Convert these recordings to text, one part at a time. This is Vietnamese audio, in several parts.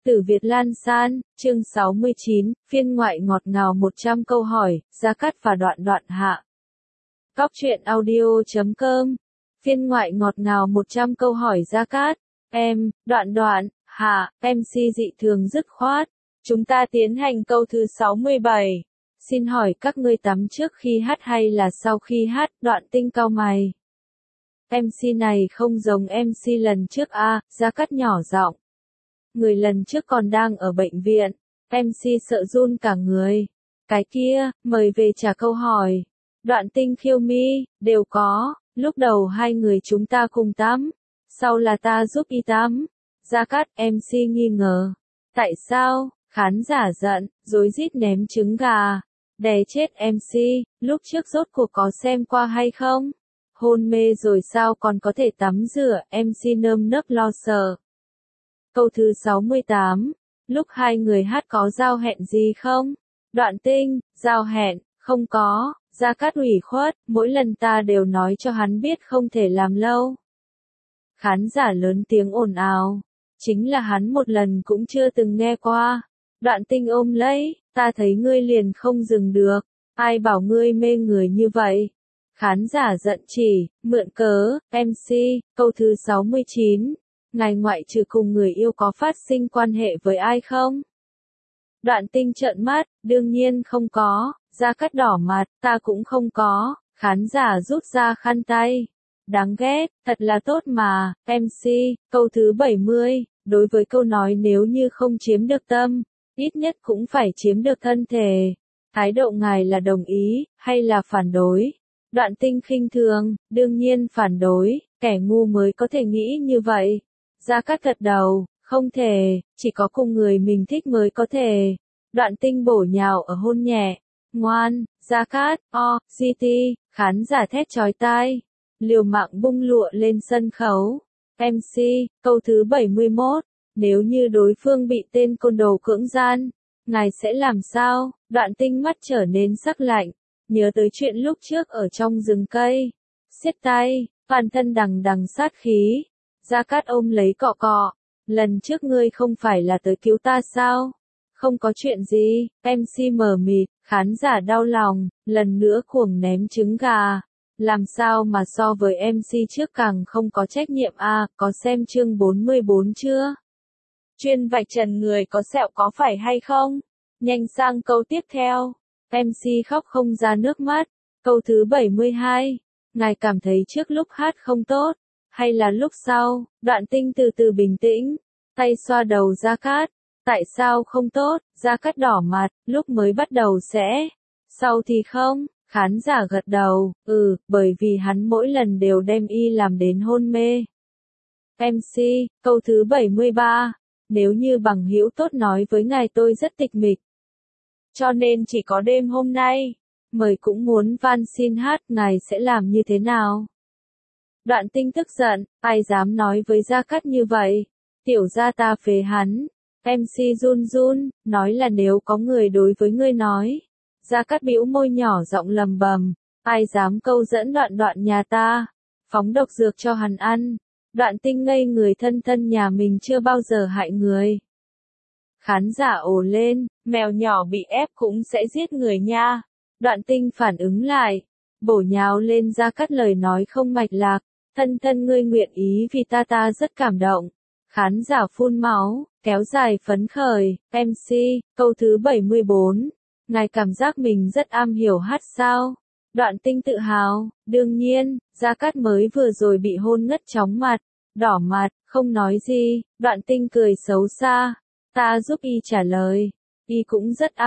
Tử Việt Lan San, chương 69, phiên ngoại ngọt ngào 100 câu hỏi, Gia Cát và Đoạn Đoạn hạ. Cóc truyện audio.com, phiên ngoại ngọt ngào 100 câu hỏi Gia Cát, em, Đoạn Đoạn, hạ, MC dị thường dứt khoát. Chúng ta tiến hành câu thứ 67. Xin hỏi các ngươi tắm trước khi hát hay là sau khi hát? Đoạn Tinh cau mày. MC này không giống MC lần trước a, Gia Cát nhỏ giọng. Người lần trước còn đang ở bệnh viện, MC sợ run cả người. Cái kia, mời về trả câu hỏi. Đoạn Tinh khiêu mi, đều có, lúc đầu hai người chúng ta cùng tắm, sau là ta giúp y tắm. Gia Cát, MC nghi ngờ. Tại sao? Khán giả giận, rối rít ném trứng gà. Đè chết MC, lúc trước rốt cuộc có xem qua hay không? Hôn mê rồi sao còn có thể tắm rửa? MC nơm nớp lo sợ. Câu thứ 68. Lúc hai người hát có giao hẹn gì không? Đoạn Tinh, giao hẹn, không có. Gia Cát ủy khuất, mỗi lần ta đều nói cho hắn biết không thể làm lâu. Khán giả lớn tiếng ồn ào. Chính là hắn một lần cũng chưa từng nghe qua. Đoạn Tinh ôm lấy, ta thấy ngươi liền không dừng được. Ai bảo ngươi mê người như vậy? Khán giả giận chỉ, mượn cớ, MC, câu thứ 69. Ngài ngoại trừ cùng người yêu có phát sinh quan hệ với ai không? Đoạn Tinh trợn mắt, đương nhiên không có. Gia Cát đỏ mặt, ta cũng không có. Khán giả rút ra khăn tay. Đáng ghét, thật là tốt mà. MC, câu thứ 70. Đối với câu nói nếu như không chiếm được tâm, ít nhất cũng phải chiếm được thân thể. Thái độ ngài là đồng ý, hay là phản đối? Đoạn Tinh khinh thường, đương nhiên phản đối, kẻ ngu mới có thể nghĩ như vậy. Gia Cát gật đầu, không thể, chỉ có cùng người mình thích mới có thể. Đoạn Tinh bổ nhào ở hôn nhẹ. Ngoan, Gia Cát, GT, khán giả thét chói tai. Liều mạng bung lụa lên sân khấu. MC, câu thứ 71. Nếu như đối phương bị tên côn đồ cưỡng gian, ngài sẽ làm sao? Đoạn Tinh mắt trở nên sắc lạnh. Nhớ tới chuyện lúc trước ở trong rừng cây. Siết tay, toàn thân đằng đằng sát khí. Gia Cát ôm lấy cọ cọ. Lần trước ngươi không phải là tới cứu ta sao? Không có chuyện gì. MC mờ mịt, khán giả đau lòng, lần nữa cuồng ném trứng gà. Làm sao mà so với MC trước càng không có trách nhiệm a? Có xem chương 44 chưa? Chuyên vạch trần người có sẹo có phải hay không? Nhanh sang câu tiếp theo. MC khóc không ra nước mắt. Câu thứ 72. Ngài cảm thấy trước lúc hát không tốt, hay là lúc sau? Đoạn Tinh từ từ bình tĩnh, tay xoa đầu Gia Cát. Tại sao không tốt? Gia Cát đỏ mặt, lúc mới bắt đầu sẽ, sau thì không. Khán giả gật đầu, bởi vì hắn mỗi lần đều đem y làm đến hôn mê. MC, câu thứ 73. Nếu như bằng hữu tốt nói với ngài tôi rất tịch mịch, cho nên chỉ có đêm hôm nay, mời cũng muốn van xin hát, ngài sẽ làm như thế nào? Đoạn Tinh tức giận, ai dám nói với Gia Cát như vậy? Tiểu gia ta phế hắn. MC run run, nói là nếu có người đối với ngươi nói. Gia Cát bĩu môi nhỏ giọng lầm bầm, ai dám câu dẫn Đoạn Đoạn nhà ta, phóng độc dược cho hắn ăn. Đoạn Tinh ngây người, thân thân nhà mình chưa bao giờ hại người. Khán giả ồ lên, mèo nhỏ bị ép cũng sẽ giết người nha. Đoạn Tinh phản ứng lại, bổ nhào lên Gia Cát, lời nói không mạch lạc, thân thân ngươi nguyện ý vì ta rất cảm động. Khán giả phun máu, kéo dài phấn khởi. MC, câu thứ 74. Ngài cảm giác mình rất am hiểu hát sao? Đoạn Tinh tự hào, đương nhiên. Gia Cát mới vừa rồi bị hôn ngất chóng mặt, đỏ mặt, không nói gì. Đoạn Tinh cười xấu xa, ta giúp y trả lời, y cũng rất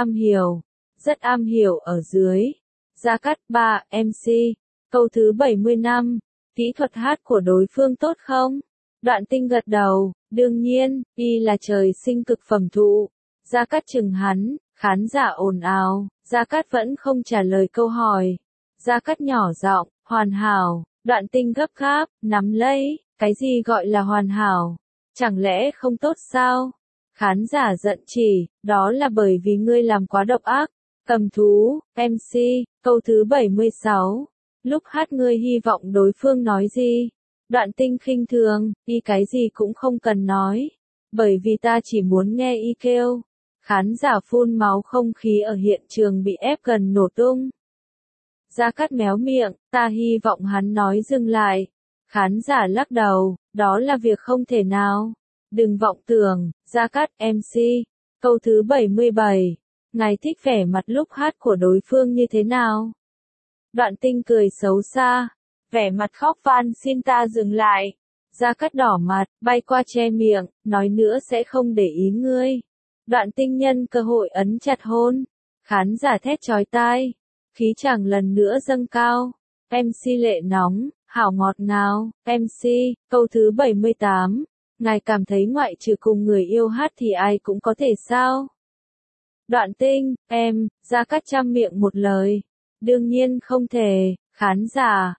am hiểu ở dưới. Gia Cát 3, MC, câu thứ 75. Kỹ thuật hát của đối phương tốt không? Đoạn Tinh gật đầu, đương nhiên, y là trời sinh cực phẩm thụ. Gia Cát chừng hắn, khán giả ồn ào, Gia Cát vẫn không trả lời câu hỏi. Gia Cát nhỏ giọng, hoàn hảo. Đoạn Tinh gấp gáp, nắm lấy, cái gì gọi là hoàn hảo? Chẳng lẽ không tốt sao? Khán giả giận chỉ, đó là bởi vì ngươi làm quá độc ác. Cầm thú. MC, câu thứ 76. Lúc hát ngươi hy vọng đối phương nói gì? Đoạn Tinh khinh thường, y cái gì cũng không cần nói. Bởi vì ta chỉ muốn nghe y kêu. Khán giả phun máu, không khí ở hiện trường bị ép gần nổ tung. Gia Cát méo miệng, ta hy vọng hắn nói dừng lại. Khán giả lắc đầu, đó là việc không thể nào. Đừng vọng tưởng, Gia Cát MC. Câu thứ 77. Ngài thích vẻ mặt lúc hát của đối phương như thế nào? Đoạn Tinh cười xấu xa. Vẻ mặt khóc van xin ta dừng lại. Gia Cát đỏ mặt, bay qua che miệng, nói nữa sẽ không để ý ngươi. Đoạn Tinh nhân cơ hội ấn chặt hôn. Khán giả thét chói tai. Khí chàng lần nữa dâng cao. MC lệ nóng, hảo ngọt ngào. MC, câu thứ 78. Ngài cảm thấy ngoại trừ cùng người yêu hát thì ai cũng có thể sao? Đoạn Tinh, Gia Cát trăm miệng một lời. Đương nhiên không thể. Khán giả,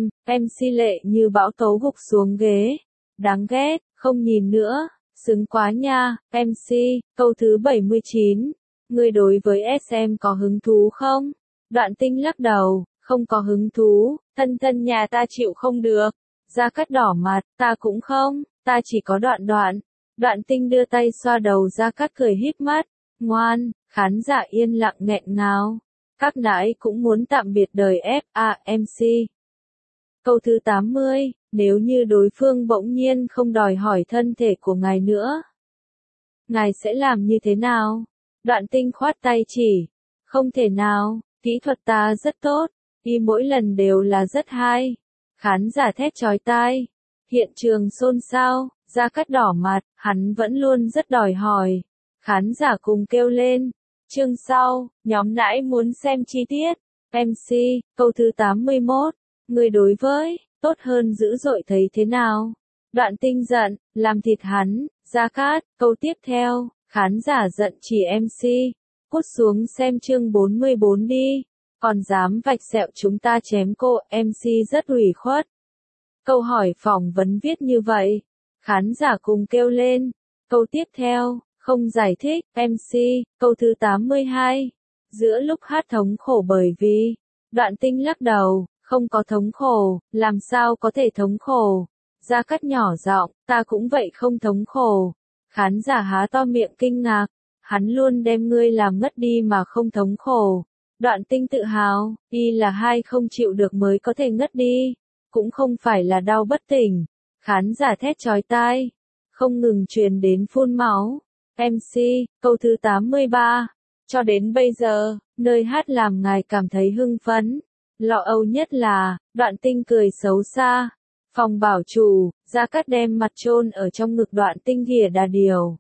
MC lệ như bão tố gục xuống ghế. Đáng ghét, không nhìn nữa. Xứng quá nha. MC, câu thứ 79. Ngươi đối với SM có hứng thú không? Đoạn Tinh lắc đầu, không có hứng thú, thân thân nhà ta chịu không được. Gia Cát đỏ mặt, ta cũng không, ta chỉ có Đoạn Đoạn. Đoạn Tinh đưa tay xoa đầu Gia Cát cười híp mắt, ngoan. Khán giả yên lặng nghẹn ngào. Các nãi cũng muốn tạm biệt đời FAMC. Câu thứ 80, nếu như đối phương bỗng nhiên không đòi hỏi thân thể của ngài nữa, ngài sẽ làm như thế nào? Đoạn Tinh khoát tay chỉ, không thể nào, kỹ thuật ta rất tốt, y mỗi lần đều là rất hay. Khán giả thét chói tai, hiện trường xôn xao, Gia Cát đỏ mặt, hắn vẫn luôn rất đòi hỏi. Khán giả cùng kêu lên. Chương sau, nhóm nãi muốn xem chi tiết. MC, câu thứ 81. Người đối với, tốt hơn dữ dội thấy thế nào? Đoạn Tinh giận, làm thịt hắn. Gia Cát, câu tiếp theo, khán giả giận chỉ MC. Cút xuống xem chương 44 đi. Còn dám vạch sẹo chúng ta chém cô, MC rất ủy khuất. Câu hỏi phỏng vấn viết như vậy. Khán giả cùng kêu lên. Câu tiếp theo. Không giải thích, MC, câu thứ 82. Giữa lúc hát thống khổ bởi vì, Đoạn Tinh lắc đầu, không có thống khổ, làm sao có thể thống khổ. Gia Cát nhỏ giọng, ta cũng vậy không thống khổ. Khán giả há to miệng kinh ngạc, hắn luôn đem ngươi làm ngất đi mà không thống khổ. Đoạn Tinh tự hào, y là hai không chịu được mới có thể ngất đi, cũng không phải là đau bất tỉnh. Khán giả thét chói tai, không ngừng truyền đến phun máu. MC, câu thứ 83. Cho đến bây giờ, nơi hát làm ngài cảm thấy hưng phấn. Lo âu nhất là, Đoạn Tinh cười xấu xa. Phòng bảo chủ, Gia Cát đem mặt chôn ở trong ngực Đoạn Tinh ghìa đà điều.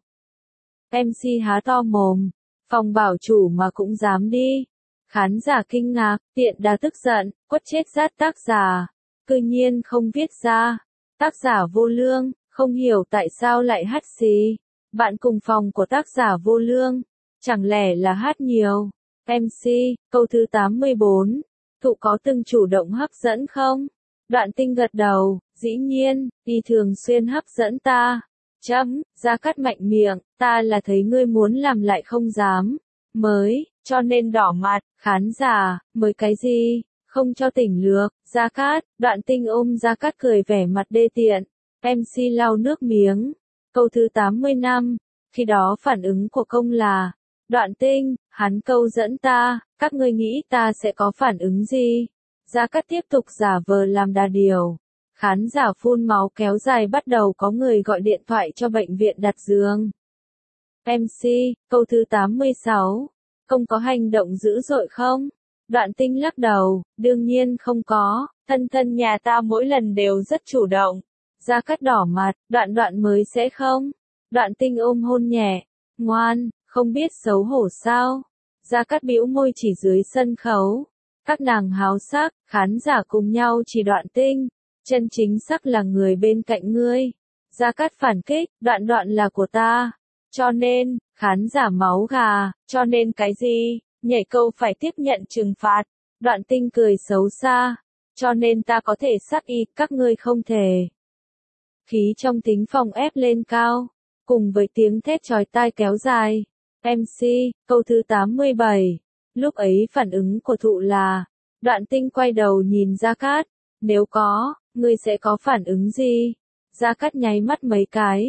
MC há to mồm. Phòng bảo chủ mà cũng dám đi. Khán giả kinh ngạc, tiện đà tức giận, quất chết rát tác giả. Cư nhiên không viết ra. Tác giả vô lương, không hiểu tại sao lại hát xí. Bạn cùng phòng của tác giả vô lương, chẳng lẽ là hát nhiều? MC, câu thứ 84. Thụ có từng chủ động hấp dẫn không? Đoạn Tinh gật đầu, dĩ nhiên, y thường xuyên hấp dẫn ta. Gia Cát mạnh miệng, ta là thấy ngươi muốn làm lại không dám. Mới, cho nên đỏ mặt. Khán giả, mới cái gì? Không cho tỉnh lược. Gia Cát, Đoạn Tinh ôm Gia Cát cười vẻ mặt đê tiện. MC lau nước miếng. Câu thứ 85. Khi đó phản ứng của công là, Đoạn Tinh, hắn câu dẫn ta, các ngươi nghĩ ta sẽ có phản ứng gì? Gia Cát tiếp tục giả vờ làm đà điều. Khán giả phun máu kéo dài, bắt đầu có người gọi điện thoại cho bệnh viện đặt giường. MC, câu thứ 86. Công có hành động dữ dội không? Đoạn Tinh lắc đầu, đương nhiên không có, thân thân nhà ta mỗi lần đều rất chủ động. Gia Cát đỏ mặt, Đoạn mới sẽ không? Đoạn Tinh ôm hôn nhẹ, ngoan, không biết xấu hổ sao? Gia Cát bĩu môi chỉ dưới sân khấu. Các nàng háo sắc, khán giả cùng nhau chỉ Đoạn Tinh. Chân chính sắc là người bên cạnh ngươi. Gia Cát phản kích, Đoạn là của ta. Cho nên, khán giả máu gà, cho nên cái gì? Nhảy câu phải tiếp nhận trừng phạt. Đoạn Tinh cười xấu xa. Cho nên ta có thể sắc y, các ngươi không thể. Khí trong thính phòng ép lên cao, cùng với tiếng thét chói tai kéo dài. MC, câu thứ 87. Lúc ấy phản ứng của Thụ là, Đoạn Tinh quay đầu nhìn Gia Cát, nếu có, ngươi sẽ có phản ứng gì? Gia Cát nháy mắt mấy cái,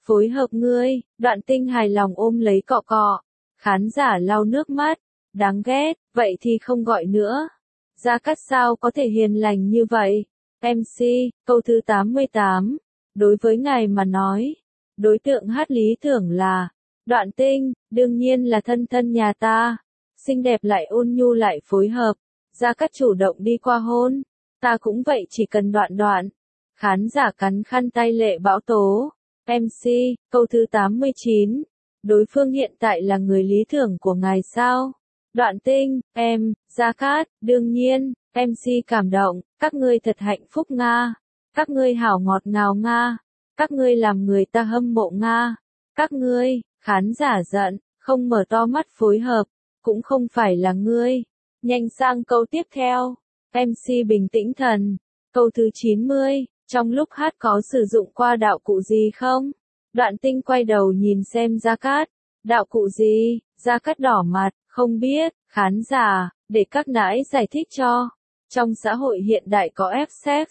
phối hợp ngươi, Đoạn Tinh hài lòng ôm lấy cọ cọ. Khán giả lau nước mắt, đáng ghét, vậy thì không gọi nữa. Gia Cát sao có thể hiền lành như vậy? MC, câu thứ 88. Đối với ngài mà nói, đối tượng hát lý tưởng là Đoạn Tinh, đương nhiên là thân thân nhà ta. Xinh đẹp lại ôn nhu lại phối hợp. Gia Cát chủ động đi qua hôn. Ta cũng vậy, chỉ cần Đoạn Đoạn. Khán giả cắn khăn tay lệ bão tố. MC, câu thứ 89. Đối phương hiện tại là người lý tưởng của ngài sao? Đoạn Tinh, em, Gia Cát, đương nhiên. MC cảm động, các ngươi thật hạnh phúc Nga. Các ngươi hảo ngọt ngào Nga. Các ngươi làm người ta hâm mộ Nga. Các ngươi, khán giả giận, không mở to mắt phối hợp, cũng không phải là ngươi. Nhanh sang câu tiếp theo. MC bình tĩnh thần. Câu thứ 90, trong lúc hát có sử dụng qua đạo cụ gì không? Đoạn Tinh quay đầu nhìn xem Gia Cát. Đạo cụ gì? Gia Cát đỏ mặt, không biết. Khán giả, để các nãi giải thích cho. Trong xã hội hiện đại có F-sex.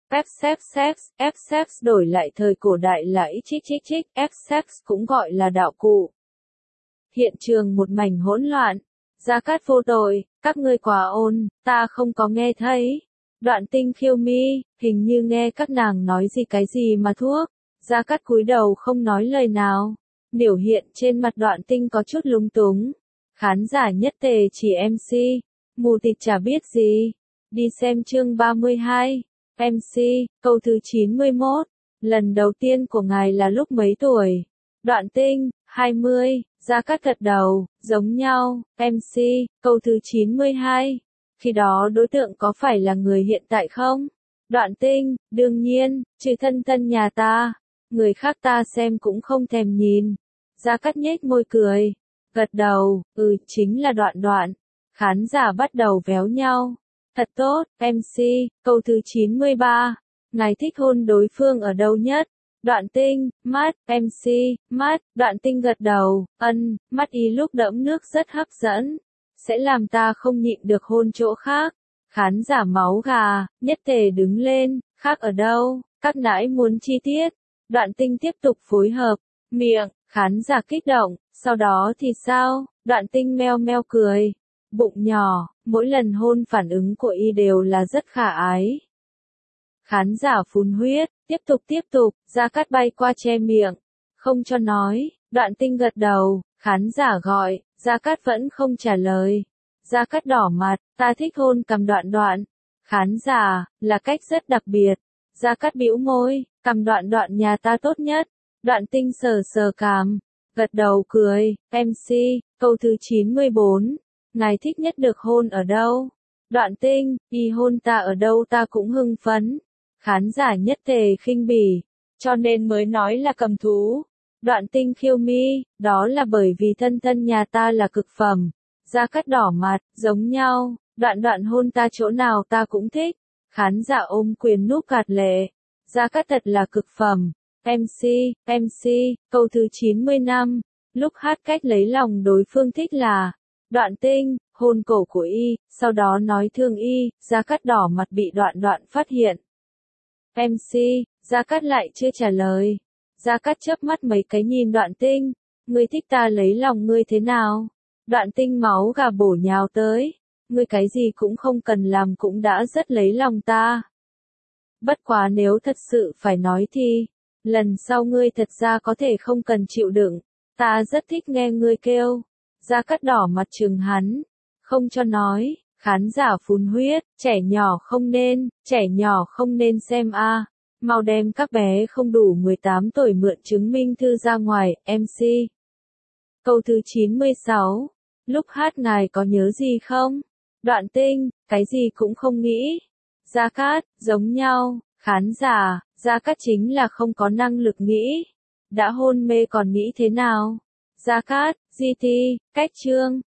F-sex đổi lại thời cổ đại là xxxx, F-sex cũng gọi là đạo cụ. Hiện trường một mảnh hỗn loạn. Gia Cát vô tội, các ngươi quá ồn, ta không có nghe thấy. Đoạn Tinh khiêu mi, hình như nghe các nàng nói gì cái gì mà thuốc. Gia Cát cúi đầu không nói lời nào. Biểu hiện trên mặt Đoạn Tinh có chút lúng túng. Khán giả nhất tề chỉ MC. Mù tịt chả biết gì. Đi xem chương 32. MC, câu thứ 91. Lần đầu tiên của ngài là lúc mấy tuổi? Đoạn Tinh, 20. Gia Cát gật đầu, giống nhau. MC, câu thứ 92. Khi đó đối tượng có phải là người hiện tại không? Đoạn Tinh, đương nhiên, trừ thân thân nhà ta. Người khác ta xem cũng không thèm nhìn. Gia Cát nhếch môi cười. Gật đầu, chính là Đoạn Đoạn. Khán giả bắt đầu véo nhau. Thật tốt, MC, câu thứ 93. Ngài thích hôn đối phương ở đâu nhất? Đoạn Tinh, mắt. MC, mắt. Đoạn Tinh gật đầu, mắt y lúc đẫm nước rất hấp dẫn. Sẽ làm ta không nhịn được hôn chỗ khác. Khán giả máu gà, nhất tề đứng lên, khác ở đâu? Các nãi muốn chi tiết. Đoạn Tinh tiếp tục phối hợp. Miệng, khán giả kích động, sau đó thì sao? Đoạn Tinh meo meo cười. Bụng nhỏ, mỗi lần hôn phản ứng của y đều là rất khả ái. Khán giả phun huyết, tiếp tục, Gia Cát bay qua che miệng. Không cho nói, Đoạn Tinh gật đầu, khán giả gọi, Gia Cát vẫn không trả lời. Gia Cát đỏ mặt, ta thích hôn cằm Đoạn Đoạn. Khán giả, là cách rất đặc biệt. Gia Cát bĩu môi, cằm Đoạn Đoạn nhà ta tốt nhất. Đoạn Tinh sờ sờ cằm, gật đầu cười. MC, câu thứ 94. Ngài thích nhất được hôn ở đâu? Đoạn Tinh, y hôn ta ở đâu ta cũng hưng phấn. Khán giả nhất tề khinh bỉ, cho nên mới nói là cầm thú. Đoạn Tinh khiêu mi, đó là bởi vì thân thân nhà ta là cực phẩm. Gia Cát đỏ mặt, giống nhau, Đoạn Đoạn hôn ta chỗ nào ta cũng thích. Khán giả ôm quyền núp gạt lệ. Gia Cát thật là cực phẩm. MC, câu thứ 95. Lúc hát cách lấy lòng đối phương thích là Đoạn Tinh, hôn cổ của y, sau đó nói thương y. Gia Cát đỏ mặt bị Đoạn Đoạn phát hiện. MC, Gia Cát lại chưa trả lời. Gia Cát chớp mắt mấy cái nhìn Đoạn Tinh. Ngươi thích ta lấy lòng ngươi thế nào? Đoạn Tinh máu gà bổ nhào tới. Ngươi cái gì cũng không cần làm cũng đã rất lấy lòng ta. Bất quá nếu thật sự phải nói thì, lần sau ngươi thật ra có thể không cần chịu đựng. Ta rất thích nghe ngươi kêu. Gia Cát đỏ mặt trừng hắn. Không cho nói. Khán giả phun huyết, trẻ nhỏ không nên xem a. Mau đem các bé không đủ 18 tuổi mượn chứng minh thư ra ngoài. MC. Câu thứ 96. Lúc hát ngài có nhớ gì không? Đoạn Tinh, cái gì cũng không nghĩ. Gia Cát, giống nhau. Khán giả, Gia Cát chính là không có năng lực nghĩ. Đã hôn mê còn nghĩ thế nào? Gia Cát, GT, cách chương.